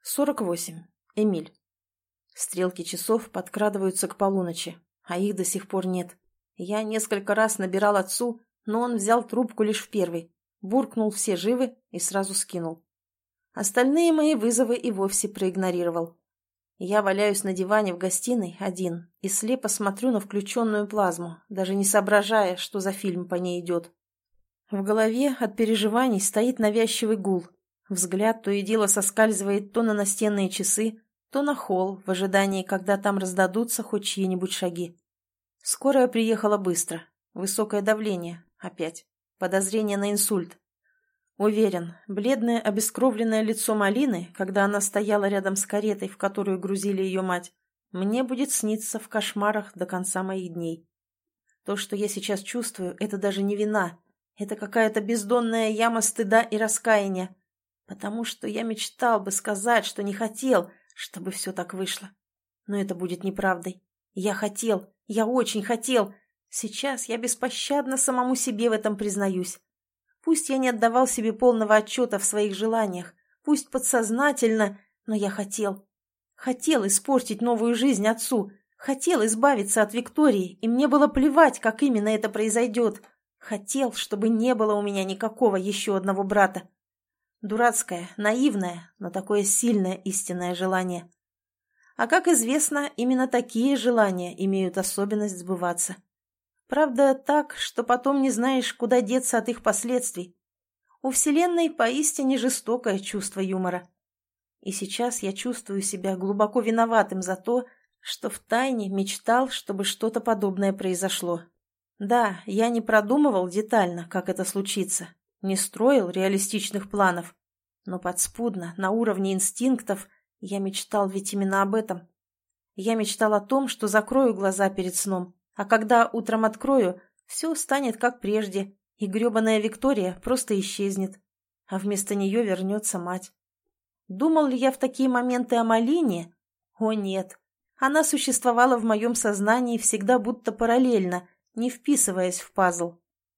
48. Эмиль. Стрелки часов подкрадываются к полуночи, а их до сих пор нет. Я несколько раз набирал отцу, но он взял трубку лишь в первый, буркнул «все живы» и сразу скинул. Остальные мои вызовы и вовсе проигнорировал. Я валяюсь на диване в гостиной один и слепо смотрю на включенную плазму, даже не соображая, что за фильм по ней идет. В голове от переживаний стоит навязчивый гул. Взгляд то и дело соскальзывает то на настенные часы, то на холл, в ожидании, когда там раздадутся хоть чьи-нибудь шаги. Скорая приехала быстро. Высокое давление. Опять. Подозрение на инсульт. Уверен, бледное обескровленное лицо Малины, когда она стояла рядом с каретой, в которую грузили ее мать, мне будет сниться в кошмарах до конца моих дней. То, что я сейчас чувствую, это даже не вина. Это какая-то бездонная яма стыда и раскаяния. Потому что я мечтал бы сказать, что не хотел, чтобы все так вышло. Но это будет неправдой. Я хотел, я очень хотел. Сейчас я беспощадно самому себе в этом признаюсь. Пусть я не отдавал себе полного отчета в своих желаниях, пусть подсознательно, но я хотел. Хотел испортить новую жизнь отцу, хотел избавиться от Виктории, и мне было плевать, как именно это произойдет. Хотел, чтобы не было у меня никакого еще одного брата. Дурацкое, наивное, но такое сильное истинное желание. А как известно, именно такие желания имеют особенность сбываться. Правда, так, что потом не знаешь, куда деться от их последствий. У Вселенной поистине жестокое чувство юмора. И сейчас я чувствую себя глубоко виноватым за то, что втайне мечтал, чтобы что-то подобное произошло. Да, я не продумывал детально, как это случится, не строил реалистичных планов, но подспудно, на уровне инстинктов, я мечтал ведь именно об этом. Я мечтал о том, что закрою глаза перед сном, а когда утром открою, все станет как прежде, и гребаная Виктория просто исчезнет, а вместо нее вернется мать. Думал ли я в такие моменты о Малине? О нет, она существовала в моем сознании всегда будто параллельно, не вписываясь в пазл.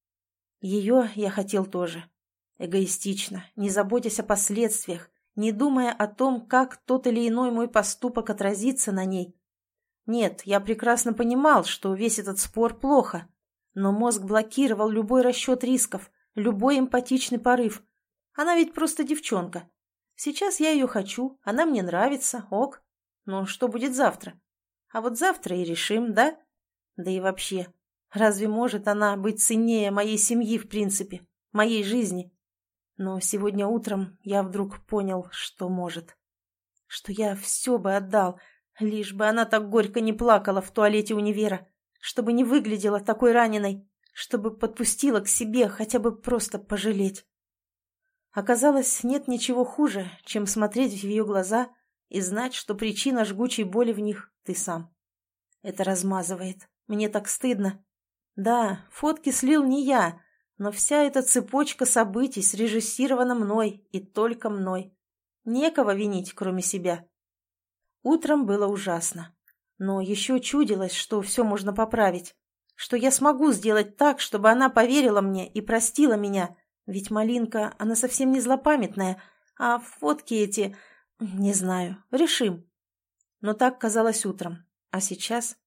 Ее я хотел тоже. Эгоистично, не заботясь о последствиях, не думая о том, как тот или иной мой поступок отразится на ней. Нет, я прекрасно понимал, что весь этот спор плохо, но мозг блокировал любой расчет рисков, любой эмпатичный порыв. Она ведь просто девчонка. Сейчас я ее хочу, она мне нравится, ок. Но что будет завтра? А вот завтра и решим, да? Да и вообще, разве может она быть ценнее моей семьи в принципе, моей жизни? Но сегодня утром я вдруг понял, что может. Что я все бы отдал, лишь бы она так горько не плакала в туалете универа, чтобы не выглядела такой раненой, чтобы подпустила к себе хотя бы просто пожалеть. Оказалось, нет ничего хуже, чем смотреть в ее глаза и знать, что причина жгучей боли в них ты сам. Это размазывает. Мне так стыдно. Да, фотки слил не я, но вся эта цепочка событий срежиссирована мной и только мной. Некого винить, кроме себя. Утром было ужасно. Но еще чудилось, что все можно поправить. Что я смогу сделать так, чтобы она поверила мне и простила меня. Ведь Малинка, она совсем не злопамятная, а фотки эти... Не знаю, решим. Но так казалось утром. А сейчас...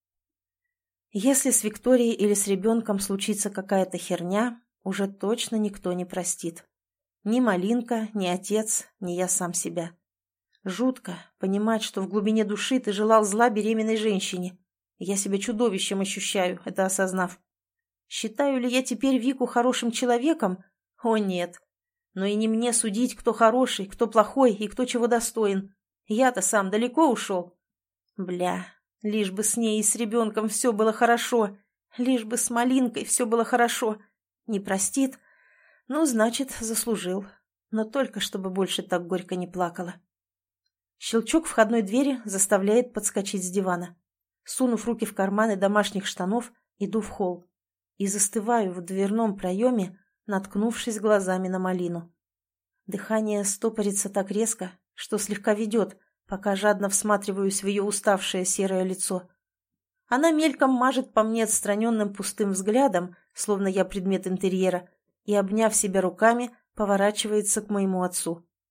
Если с Викторией или с ребенком случится какая-то херня, уже точно никто не простит. Ни Малинка, ни отец, ни я сам себя. Жутко понимать, что в глубине души ты желал зла беременной женщине. Я себя чудовищем ощущаю, это осознав. Считаю ли я теперь Вику хорошим человеком? О, нет. Но и не мне судить, кто хороший, кто плохой и кто чего достоин. Я-то сам далеко ушел. Бля, лишь бы с ней и с ребенком все было хорошо. Лишь бы с Малинкой все было хорошо. Не простит? Ну, значит, заслужил. Но только чтобы больше так горько не плакала. Щелчок входной двери заставляет подскочить с дивана. Сунув руки в карманы домашних штанов, иду в холл. И застываю в дверном проеме, наткнувшись глазами на Малину. Дыхание стопорится так резко, что слегка ведет, пока жадно всматриваюсь в ее уставшее серое лицо. Она мельком мажет по мне отстраненным пустым взглядом, словно я предмет интерьера, и, обняв себя руками, поворачивается к моему отцу.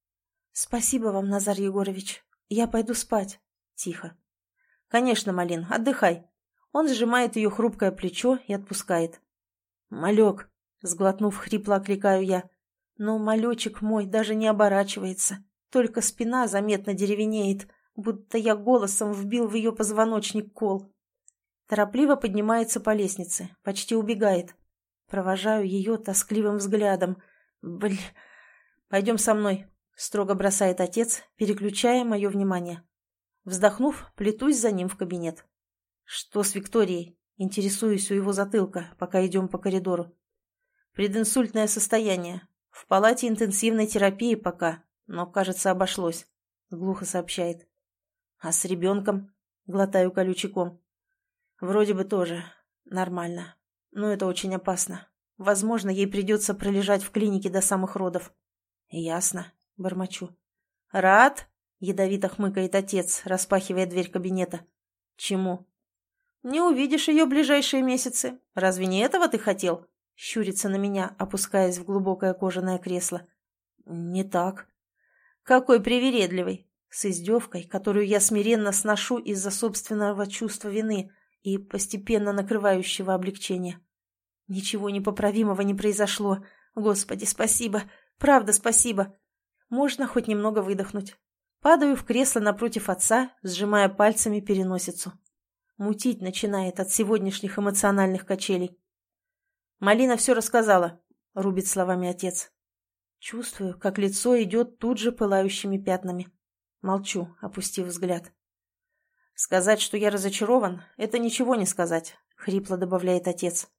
«Спасибо вам, Назар Егорович. Я пойду спать». Тихо. «Конечно, Малин, отдыхай». Он сжимает ее хрупкое плечо и отпускает. «Малек», — сглотнув, хрипло окликаю я. Но малечек мой даже не оборачивается. Только спина заметно деревенеет, будто я голосом вбил в ее позвоночник кол. Торопливо поднимается по лестнице, почти убегает. Провожаю ее тоскливым взглядом. «Пойдем со мной», — строго бросает отец, переключая мое внимание. Вздохнув, плетусь за ним в кабинет. «Что с Викторией?» — интересуюсь у его затылка, пока идем по коридору. «Прединсультное состояние. В палате интенсивной терапии пока, но, кажется, обошлось», — глухо сообщает. «А с ребенком?» — глотаю колючий ком. «Вроде бы тоже. Нормально. Но это очень опасно. Возможно, ей придется пролежать в клинике до самых родов». «Ясно», — бормочу. «Рад?» — ядовито хмыкает отец, распахивая дверь кабинета. «Чему?» «Не увидишь ее ближайшие месяцы. Разве не этого ты хотел?» — щурится на меня, опускаясь в глубокое кожаное кресло. «Не так». «Какой привередливый!» С издевкой, которую я смиренно сношу из-за собственного чувства вины и постепенно накрывающего облегчения. «Ничего непоправимого не произошло. Господи, спасибо. Правда, спасибо. Можно хоть немного выдохнуть». Падаю в кресло напротив отца, сжимая пальцами переносицу. Мутить начинает от сегодняшних эмоциональных качелей. «Малина все рассказала», — рубит словами отец. Чувствую, как лицо идет тут же пылающими пятнами. Молчу, опустив взгляд. «Сказать, что я разочарован, это ничего не сказать», — хрипло добавляет отец.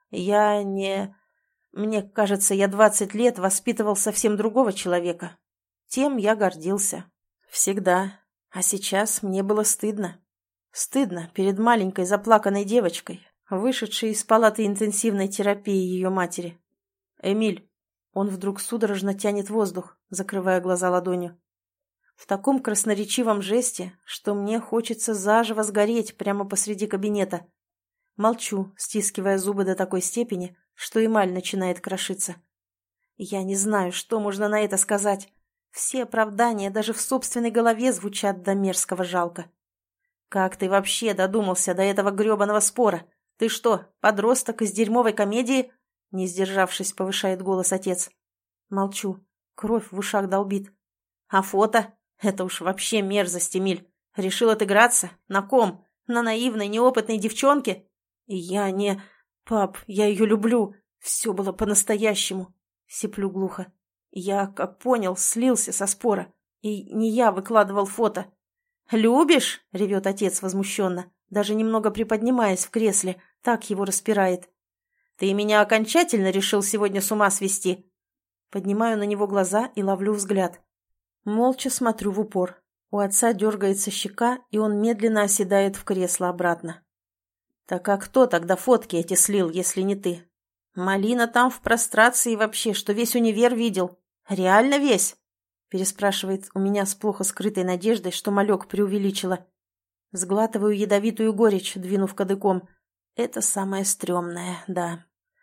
Мне кажется, я 20 лет воспитывал совсем другого человека. Тем я гордился. Всегда. А сейчас мне было стыдно. Стыдно перед маленькой заплаканной девочкой, вышедшей из палаты интенсивной терапии ее матери. «Эмиль!» Он вдруг судорожно тянет воздух, закрывая глаза ладонью. В таком красноречивом жесте, что мне хочется заживо сгореть прямо посреди кабинета. Молчу, стискивая зубы до такой степени, что эмаль начинает крошиться. Я не знаю, что можно на это сказать. Все оправдания даже в собственной голове звучат до мерзкого жалко. «Как ты вообще додумался до этого гребаного спора? Ты что, подросток из дерьмовой комедии?» Не сдержавшись, повышает голос отец. Молчу. Кровь в ушах долбит. «А фото? Это уж вообще мерзость, Эмиль. Решил отыграться? На ком? На наивной, неопытной девчонке?» «Я не... Пап, я ее люблю. Все было по-настоящему», — сиплю глухо. «Я, как понял, слился со спора. И не я выкладывал фото». «Любишь?» — ревет отец возмущенно, даже немного приподнимаясь в кресле, так его распирает. «Ты меня окончательно решил сегодня с ума свести?» Поднимаю на него глаза и ловлю взгляд. Молча смотрю в упор. У отца дергается щека, и он медленно оседает в кресло обратно. «Так а кто тогда фотки эти слил, если не ты? Малина там в прострации вообще, что весь универ видел. Реально весь?» Переспрашивает у меня с плохо скрытой надеждой, что малек преувеличила. Сглатываю ядовитую горечь, двинув кадыком. Это самое стрёмное, да.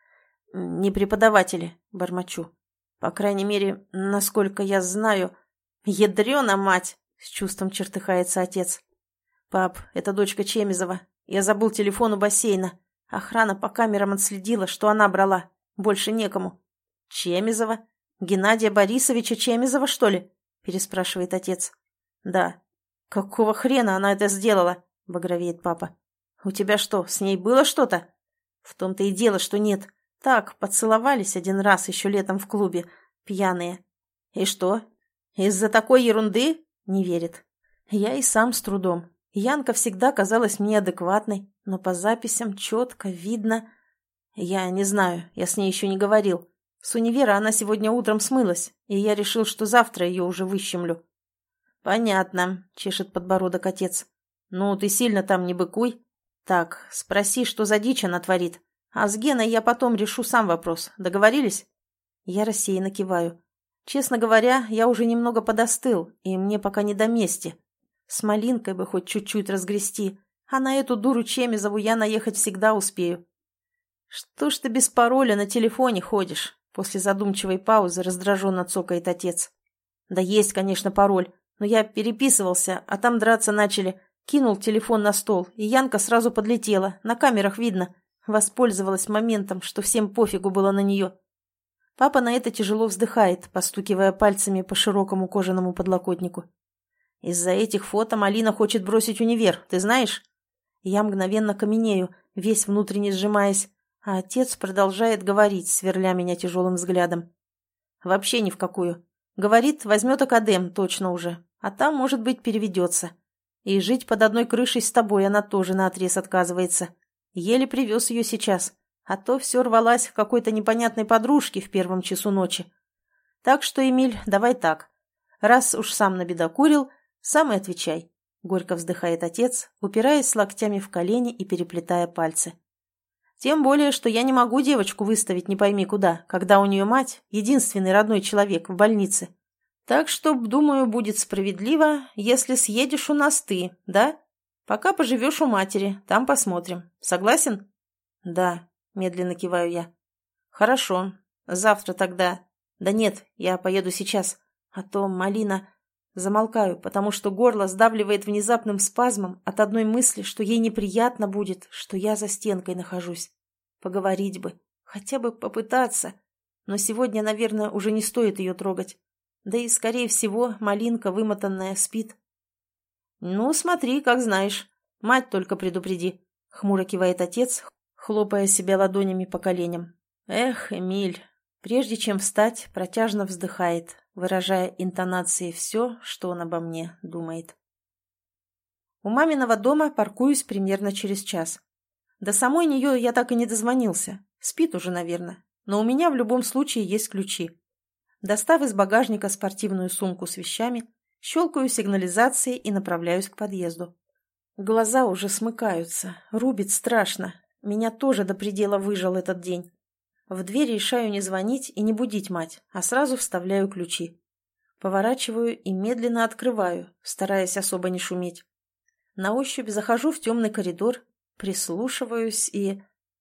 «Не преподаватели», — бормочу. «По крайней мере, насколько я знаю...» «Ядрёна мать!» — с чувством чертыхается отец. «Пап, это дочка Чемизова. Я забыл телефон у бассейна. Охрана по камерам отследила, что она брала. Больше некому». «Чемизова? Геннадия Борисовича Чемизова, что ли?» — переспрашивает отец. «Да». «Какого хрена она это сделала?» — багровеет папа. «У тебя что, с ней было что-то?» «В том-то и дело, что нет. Так, поцеловались один раз еще летом в клубе. Пьяные». «И что? Из-за такой ерунды?» — не верит. Я и сам с трудом. Янка всегда казалась мне адекватной, но по записям четко видно... Я не знаю, я с ней еще не говорил. С универа она сегодня утром смылась, и я решил, что завтра ее уже выщемлю. «Понятно», — чешет подбородок отец. «Ну, ты сильно там не быкуй. Так, спроси, что за дичь она творит. А с Геной я потом решу сам вопрос. Договорились?» Я рассеянно киваю. Честно говоря, я уже немного подостыл, и мне пока не до мести. С Малинкой бы хоть чуть-чуть разгрести, а на эту дуру Чемизову я наехать всегда успею. «Что ж ты без пароля на телефоне ходишь?» После задумчивой паузы раздраженно цокает отец. Да есть, конечно, пароль, но я переписывался, а там драться начали. Кинул телефон на стол, и Янка сразу подлетела, на камерах видно. Воспользовалась моментом, что всем пофигу было на нее. Папа на это тяжело вздыхает, постукивая пальцами по широкому кожаному подлокотнику. Из-за этих фото Малина хочет бросить универ, ты знаешь? Я мгновенно каменею, весь внутренне сжимаясь, а отец продолжает говорить, сверля меня тяжелым взглядом. Вообще ни в какую. Говорит, возьмет академ, точно уже, а там, может быть, переведется. И жить под одной крышей с тобой она тоже наотрез отказывается. Еле привез ее сейчас, а то все рвалась к какой-то непонятной подружке в первом часу ночи. Так что, Эмиль, давай так. Раз уж сам набедокурил, сам и отвечай. Горько вздыхает отец, упираясь локтями в колени и переплетая пальцы. Тем более, что я не могу девочку выставить не пойми куда, когда у нее мать, единственный родной человек в больнице. Так что, думаю, будет справедливо, если съедешь у нас ты, да? Пока поживешь у матери, там посмотрим. Согласен? Да, медленно киваю я. Хорошо, завтра тогда. Да нет, я поеду сейчас, а то Малина... Замолкаю, потому что горло сдавливает внезапным спазмом от одной мысли, что ей неприятно будет, что я за стенкой нахожусь. Поговорить бы, хотя бы попытаться. Но сегодня, наверное, уже не стоит ее трогать. Да и, скорее всего, Малинка, вымотанная, спит. «Ну, смотри, как знаешь. Мать только предупреди», — хмуро кивает отец, хлопая себя ладонями по коленям. «Эх, Эмиль». Прежде чем встать, протяжно вздыхает, выражая интонацией все, что он обо мне думает. У маминого дома паркуюсь примерно через час. До самой нее я так и не дозвонился. Спит уже, наверное. Но у меня в любом случае есть ключи. Достав из багажника спортивную сумку с вещами, щелкаю сигнализацией и направляюсь к подъезду. Глаза уже смыкаются, рубит страшно. Меня тоже до предела выжал этот день. В дверь решаю не звонить и не будить мать, а сразу вставляю ключи. Поворачиваю и медленно открываю, стараясь особо не шуметь. На ощупь захожу в темный коридор, прислушиваюсь и...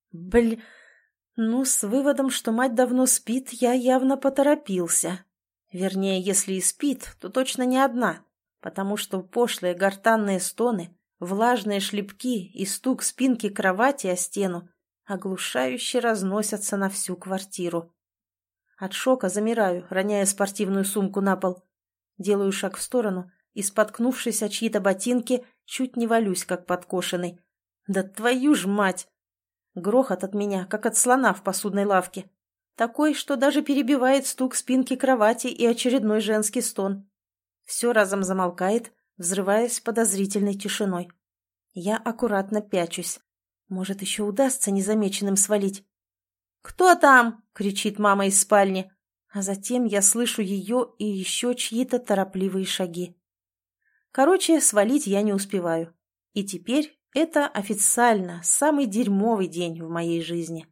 Ну, с выводом, что мать давно спит, я явно поторопился. Вернее, если и спит, то точно не одна, потому что пошлые гортанные стоны, влажные шлепки и стук спинки кровати о стену оглушающе разносятся на всю квартиру. От шока замираю, роняя спортивную сумку на пол. Делаю шаг в сторону и, споткнувшись о чьи-то ботинки, чуть не валюсь, как подкошенный. Да твою ж мать! Грохот от меня, как от слона в посудной лавке. Такой, что даже перебивает стук спинки кровати и очередной женский стон. Все разом замолкает, взрываясь подозрительной тишиной. Я аккуратно пячусь. Может, еще удастся незамеченным свалить. «Кто там?» — кричит мама из спальни. А затем я слышу ее и еще чьи-то торопливые шаги. Короче, свалить я не успеваю. И теперь это официально самый дерьмовый день в моей жизни.